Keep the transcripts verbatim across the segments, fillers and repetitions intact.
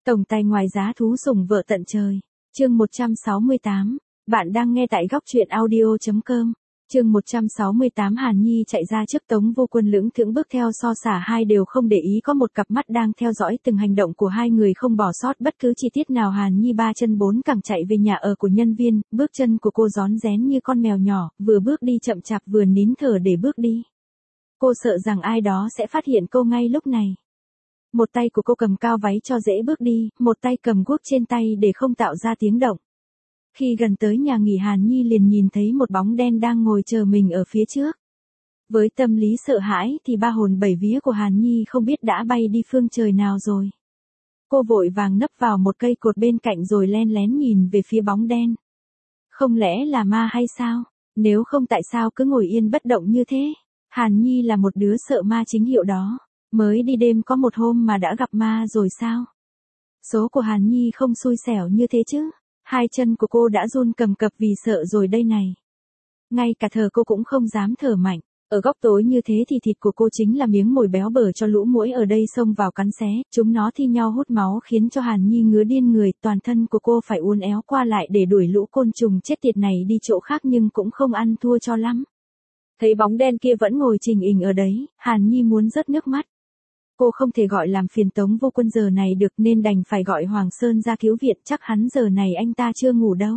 Tổng tài ngoài giá thú sủng vợ tận trời. Chương một trăm sáu mươi tám. Bạn đang nghe tại góc truyện audio chấm com. Chương một trăm sáu mươi tám. Hàn Nhi chạy ra trước Tống Vô Quân lưỡng thưởng bước theo so xả, hai đều không để ý có một cặp mắt đang theo dõi từng hành động của hai người, không bỏ sót bất cứ chi tiết nào. Hàn Nhi ba chân bốn cẳng chạy về nhà ở của nhân viên, bước chân của cô rón rén như con mèo nhỏ, vừa bước đi chậm chạp vừa nín thở để bước đi. Cô sợ rằng ai đó sẽ phát hiện cô ngay lúc này. Một tay của cô cầm cao váy cho dễ bước đi, một tay cầm guốc trên tay để không tạo ra tiếng động. Khi gần tới nhà nghỉ, Hàn Nhi liền nhìn thấy một bóng đen đang ngồi chờ mình ở phía trước. Với tâm lý sợ hãi thì ba hồn bảy vía của Hàn Nhi không biết đã bay đi phương trời nào rồi. Cô vội vàng nấp vào một cây cột bên cạnh rồi len lén nhìn về phía bóng đen. Không lẽ là ma hay sao? Nếu không tại sao cứ ngồi yên bất động như thế? Hàn Nhi là một đứa sợ ma chính hiệu đó. Mới đi đêm có một hôm mà đã gặp ma rồi sao? Số của Hàn Nhi không xui xẻo như thế chứ. Hai chân của cô đã run cầm cập vì sợ rồi đây này. Ngay cả thở cô cũng không dám thở mạnh. Ở góc tối như thế thì thịt của cô chính là miếng mồi béo bở cho lũ muỗi ở đây xông vào cắn xé. Chúng nó thi nhau hút máu khiến cho Hàn Nhi ngứa điên người. Toàn thân của cô phải uốn éo qua lại để đuổi lũ côn trùng chết tiệt này đi chỗ khác, nhưng cũng không ăn thua cho lắm. Thấy bóng đen kia vẫn ngồi trình hình ở đấy, Hàn Nhi muốn rớt nước mắt. Cô không thể gọi làm phiền Tống Vô Quân giờ này được nên đành phải gọi Hoàng Sơn ra cứu viện, chắc hắn giờ này anh ta chưa ngủ đâu.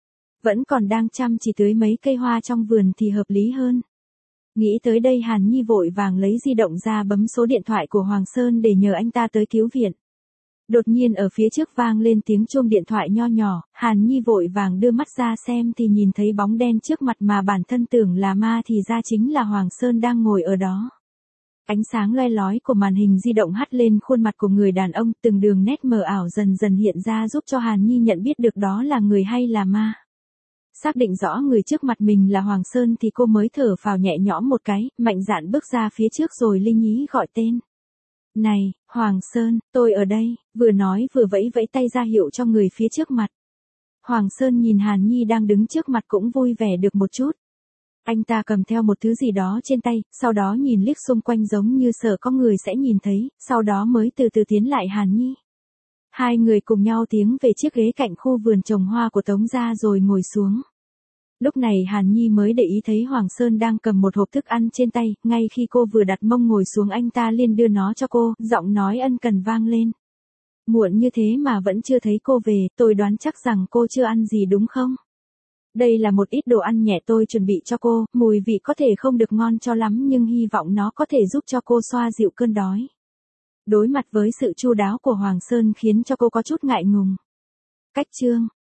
Vẫn còn đang chăm chỉ tưới mấy cây hoa trong vườn thì hợp lý hơn. Nghĩ tới đây, Hàn Nhi vội vàng lấy di động ra bấm số điện thoại của Hoàng Sơn để nhờ anh ta tới cứu viện. Đột nhiên ở phía trước vang lên tiếng chuông điện thoại nho nhỏ, Hàn Nhi vội vàng đưa mắt ra xem thì nhìn thấy bóng đen trước mặt mà bản thân tưởng là ma thì ra chính là Hoàng Sơn đang ngồi ở đó. Ánh sáng loe lói của màn hình di động hắt lên khuôn mặt của người đàn ông, từng đường nét mờ ảo dần dần hiện ra giúp cho Hàn Nhi nhận biết được đó là người hay là ma. Xác định rõ người trước mặt mình là Hoàng Sơn thì cô mới thở phào nhẹ nhõm một cái, mạnh dạn bước ra phía trước rồi linh nhí gọi tên. Này, Hoàng Sơn, tôi ở đây, vừa nói vừa vẫy vẫy tay ra hiệu cho người phía trước mặt. Hoàng Sơn nhìn Hàn Nhi đang đứng trước mặt cũng vui vẻ được một chút. Anh ta cầm theo một thứ gì đó trên tay, sau đó nhìn liếc xung quanh giống như sợ có người sẽ nhìn thấy, sau đó mới từ từ tiến lại Hàn Nhi. Hai người cùng nhau tiến về chiếc ghế cạnh khu vườn trồng hoa của Tống gia rồi ngồi xuống. Lúc này Hàn Nhi mới để ý thấy Hoàng Sơn đang cầm một hộp thức ăn trên tay, ngay khi cô vừa đặt mông ngồi xuống anh ta liền đưa nó cho cô, giọng nói ân cần vang lên. Muộn như thế mà vẫn chưa thấy cô về, tôi đoán chắc rằng cô chưa ăn gì đúng không? Đây là một ít đồ ăn nhẹ tôi chuẩn bị cho cô, mùi vị có thể không được ngon cho lắm nhưng hy vọng nó có thể giúp cho cô xoa dịu cơn đói. Đối mặt với sự chu đáo của Hoàng Sơn khiến cho cô có chút ngại ngùng. Cách chương,